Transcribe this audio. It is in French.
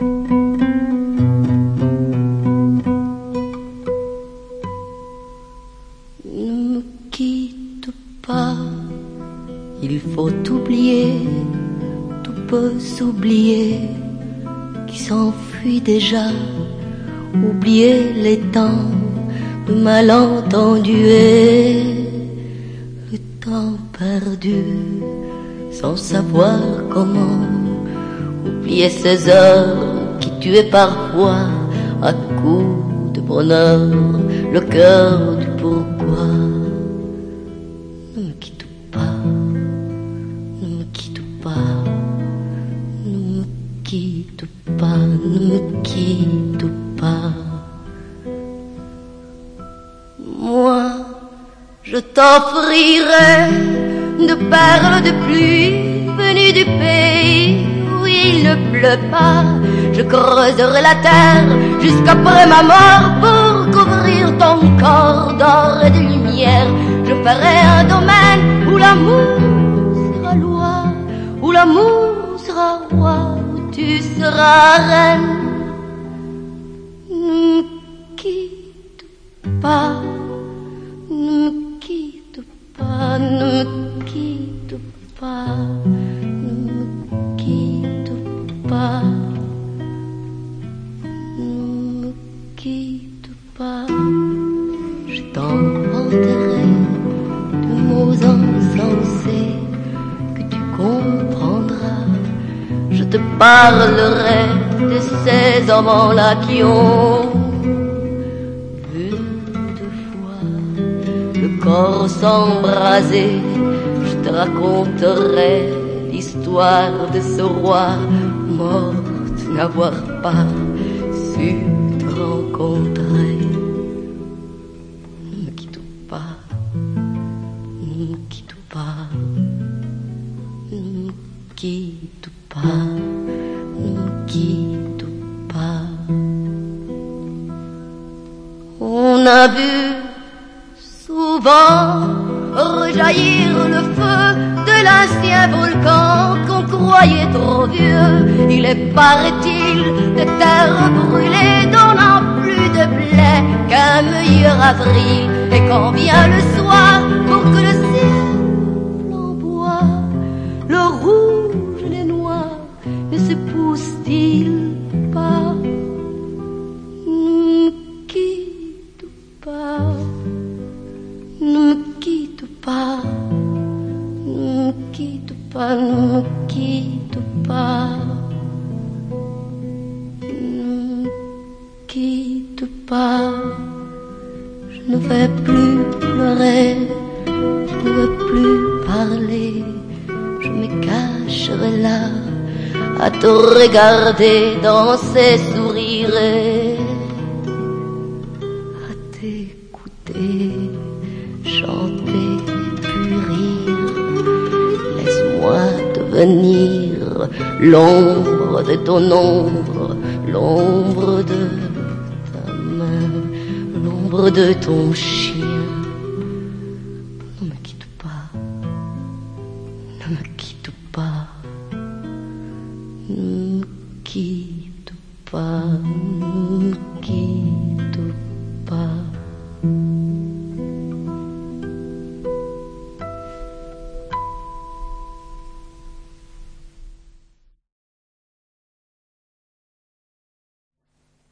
Ne me quitte pas, il faut oublier, tout peut s'oublier, qui s'enfuit déjà, oublier les temps de malentendus et le temps perdu, sans savoir comment, oublier ces heures qui tuaient parfois à coups de bonheur le cœur du pourquoi. Ne me quitte pas, ne me quitte pas, ne me quitte pas, ne me quitte pas. Moi, je t'offrirai de perles de pluie venues du pays où il ne pleut pas. Je creuserai la terre jusqu'après ma mort pour couvrir ton corps d'or et de lumière. Je ferai un domaine où l'amour sera loi, où l'amour sera roi, où tu seras reine. Ne me quitte pas, ne me quitte pas, ne me quitte pas, ne me quitte pas, ne me quitte pas. Je t'inventerai de mots insensés que tu comprendras. Je te parlerai de ces amants-là qui ont corps s'embraser. Je te raconterai l'histoire de ce roi mort de n'avoir pas su te rencontrer. Ne me quitte pas, ne me quitte pas, ne me quitte pas, ne me quitte pas. On a vu souvent rejaillir le feu de l'ancien volcan qu'on croyait trop vieux. Il est, paraît-il, des terres brûlées donnant plus de blé qu'un meilleur avril. Et quand vient le soir pour que le ciel flamboie, le rouge et les noirs ne s'épousent-ils pas? Ne me quitte pas, ne me quitte pas, ne me quitte pas, ne me quitte pas, ne me quitte pas. Je ne vais plus pleurer, je ne veux plus parler, je me cacherai là à te regarder dans ces sourires et à t'écouter chanter puis rire. Laisse-moi devenir l'ombre de ton ombre, l'ombre de ta main, l'ombre de ton chien. Ne me quitte pas, ne me quitte pas, ne me quitte pas, ne me quitte